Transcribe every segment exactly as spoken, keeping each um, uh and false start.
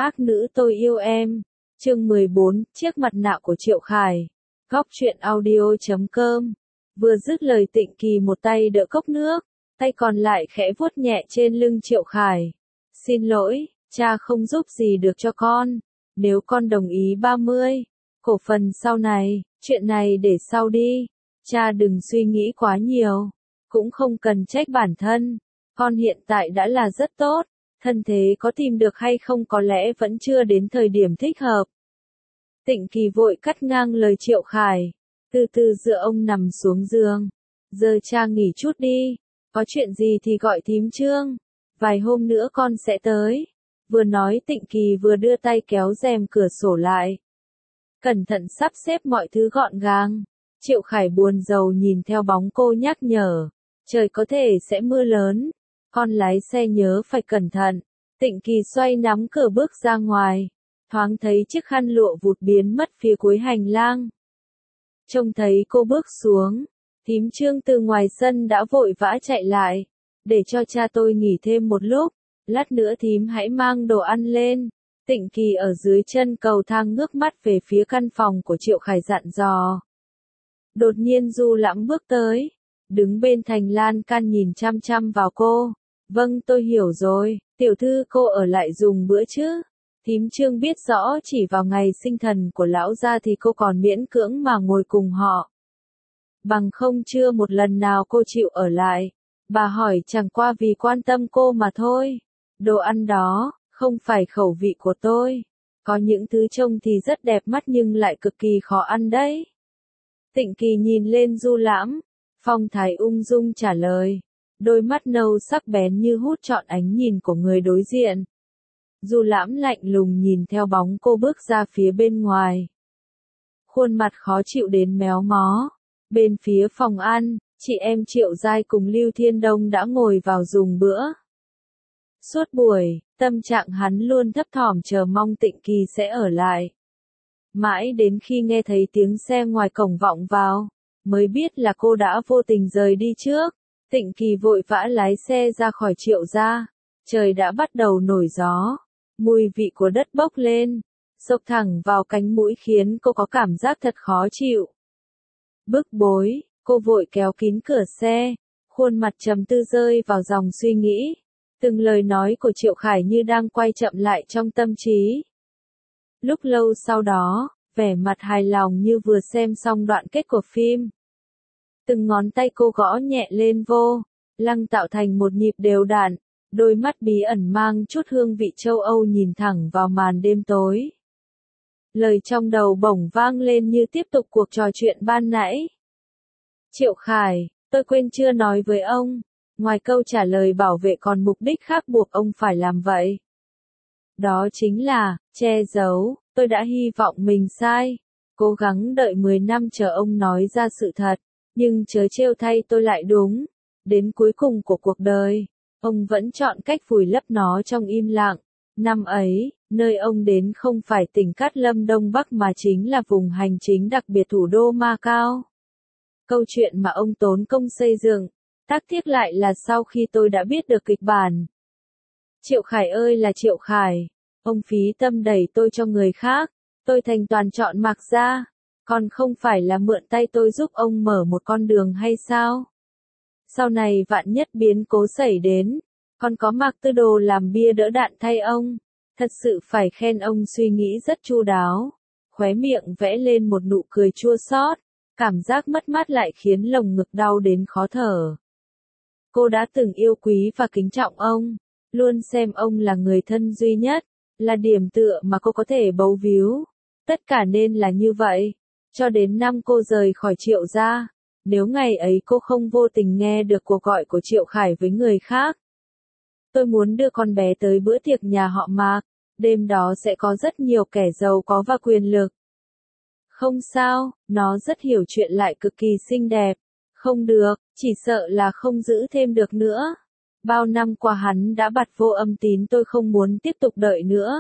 Ác nữ tôi yêu em. Chương mười bốn, chiếc mặt nạ của Triệu Khải. Góc truyện audio chấm com. Vừa dứt lời Tịnh Kỳ một tay đỡ cốc nước, tay còn lại khẽ vuốt nhẹ trên lưng Triệu Khải. Xin lỗi, cha không giúp gì được cho con. Nếu con đồng ý ba mươi, cổ phần sau này, chuyện này để sau đi. Cha đừng suy nghĩ quá nhiều. Cũng không cần trách bản thân. Con hiện tại đã là rất tốt. Thân thế có tìm được hay không có lẽ vẫn chưa đến thời điểm thích hợp. Tịnh Kỳ vội cắt ngang lời Triệu Khải. Từ từ dựa ông nằm xuống giường. Giờ cha nghỉ chút đi. Có chuyện gì thì gọi thím Trương. Vài hôm nữa con sẽ tới. Vừa nói Tịnh Kỳ vừa đưa tay kéo rèm cửa sổ lại. Cẩn thận sắp xếp mọi thứ gọn gàng. Triệu Khải buồn rầu nhìn theo bóng cô nhắc nhở. Trời có thể sẽ mưa lớn. Con lái xe nhớ phải cẩn thận. Tịnh Kỳ xoay nắm cửa bước ra ngoài. Thoáng thấy chiếc khăn lụa vụt biến mất phía cuối hành lang. Trông thấy cô bước xuống. Thím Trương từ ngoài sân đã vội vã chạy lại. Để cho cha tôi nghỉ thêm một lúc. Lát nữa thím hãy mang đồ ăn lên. Tịnh Kỳ ở dưới chân cầu thang ngước mắt về phía căn phòng của Triệu Khải dặn dò. Đột nhiên Du Lãm bước tới. Đứng bên thành lan can nhìn chăm chăm vào cô. Vâng tôi hiểu rồi, tiểu thư cô ở lại dùng bữa chứ. Thím Trương biết rõ chỉ vào ngày sinh thần của lão gia thì cô còn miễn cưỡng mà ngồi cùng họ. Bằng không chưa một lần nào cô chịu ở lại. Bà hỏi chẳng qua vì quan tâm cô mà thôi. Đồ ăn đó, không phải khẩu vị của tôi. Có những thứ trông thì rất đẹp mắt nhưng lại cực kỳ khó ăn đấy. Tịnh Kỳ nhìn lên Du Lãm. Phong thái ung dung trả lời. Đôi mắt nâu sắc bén như hút trọn ánh nhìn của người đối diện. Du Lãm lạnh lùng nhìn theo bóng cô bước ra phía bên ngoài. Khuôn mặt khó chịu đến méo mó. Bên phía phòng ăn, chị em Triệu Giai cùng Lưu Thiên Đông đã ngồi vào dùng bữa. Suốt buổi, tâm trạng hắn luôn thấp thỏm chờ mong Tịnh Kỳ sẽ ở lại. Mãi đến khi nghe thấy tiếng xe ngoài cổng vọng vào, mới biết là cô đã vô tình rời đi trước. Tịnh Kỳ vội vã lái xe ra khỏi Triệu gia. Trời đã bắt đầu nổi gió. Mùi vị của đất bốc lên. Xộc thẳng vào cánh mũi khiến cô có cảm giác thật khó chịu. Bức bối, cô vội kéo kín cửa xe. Khuôn mặt trầm tư rơi vào dòng suy nghĩ. Từng lời nói của Triệu Khải như đang quay chậm lại trong tâm trí. Lúc lâu sau đó, vẻ mặt hài lòng như vừa xem xong đoạn kết của phim. Từng ngón tay cô gõ nhẹ lên vô, lăng tạo thành một nhịp đều đặn, đôi mắt bí ẩn mang chút hương vị châu Âu nhìn thẳng vào màn đêm tối. Lời trong đầu bỗng vang lên như tiếp tục cuộc trò chuyện ban nãy. Triệu Khải, tôi quên chưa nói với ông, ngoài câu trả lời bảo vệ còn mục đích khác buộc ông phải làm vậy. Đó chính là, che giấu, tôi đã hy vọng mình sai, cố gắng đợi mười năm chờ ông nói ra sự thật. Nhưng chớ trêu thay tôi lại đúng. Đến cuối cùng của cuộc đời, ông vẫn chọn cách vùi lấp nó trong im lặng. Năm ấy, nơi ông đến không phải tỉnh Cát Lâm Đông Bắc mà chính là vùng hành chính đặc biệt thủ đô Macau. Câu chuyện mà ông tốn công xây dựng, tác tiếc lại là sau khi tôi đã biết được kịch bản. Triệu Khải ơi là Triệu Khải, ông phí tâm đẩy tôi cho người khác, tôi thành toàn chọn Mạc Gia. Còn không phải là mượn tay tôi giúp ông mở một con đường hay sao? Sau này vạn nhất biến cố xảy đến, còn có Mạc Tư Đồ làm bia đỡ đạn thay ông. Thật sự phải khen ông suy nghĩ rất chu đáo. Khóe miệng vẽ lên một nụ cười chua xót, cảm giác mất mát lại khiến lồng ngực đau đến khó thở. Cô đã từng yêu quý và kính trọng ông, luôn xem ông là người thân duy nhất, là điểm tựa mà cô có thể bấu víu. Tất cả nên là như vậy. Cho đến năm cô rời khỏi Triệu gia, nếu ngày ấy cô không vô tình nghe được cuộc gọi của Triệu Khải với người khác. Tôi muốn đưa con bé tới bữa tiệc nhà họ Mạc, đêm đó sẽ có rất nhiều kẻ giàu có và quyền lực. Không sao, nó rất hiểu chuyện lại cực kỳ xinh đẹp. Không được, chỉ sợ là không giữ thêm được nữa. Bao năm qua hắn đã bặt vô âm tín tôi không muốn tiếp tục đợi nữa.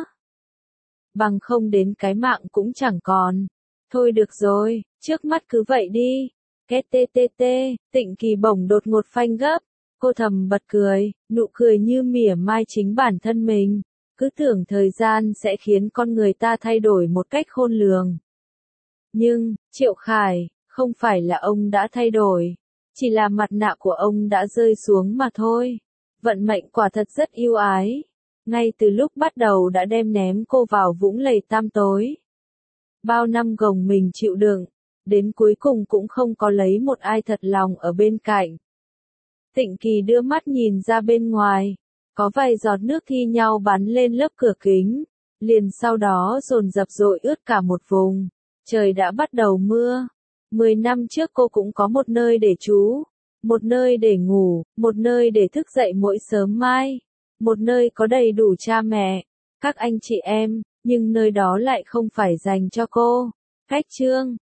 Bằng không đến cái mạng cũng chẳng còn. Thôi được rồi, trước mắt cứ vậy đi. Két tê tê tê, Tịnh Kỳ bỗng đột ngột phanh gấp. Cô thầm bật cười, nụ cười như mỉa mai chính bản thân mình. cứ tưởng thời gian sẽ khiến con người ta thay đổi một cách khôn lường. Nhưng, Triệu Khải, không phải là ông đã thay đổi, chỉ là mặt nạ của ông đã rơi xuống mà thôi. Vận mệnh quả thật rất ưu ái, ngay từ lúc bắt đầu đã đem ném cô vào vũng lầy tăm tối. Bao năm gồng mình chịu đựng, đến cuối cùng cũng không có lấy một ai thật lòng ở bên cạnh. Tịnh Kỳ đưa mắt nhìn ra bên ngoài, có vài giọt nước thi nhau bắn lên lớp cửa kính, liền sau đó dồn dập dội ướt cả một vùng. Trời đã bắt đầu mưa. Mười năm trước cô cũng có một nơi để trú, một nơi để ngủ, một nơi để thức dậy mỗi sớm mai, một nơi có đầy đủ cha mẹ, các anh chị em, nhưng nơi đó lại không phải dành cho cô. Cách chương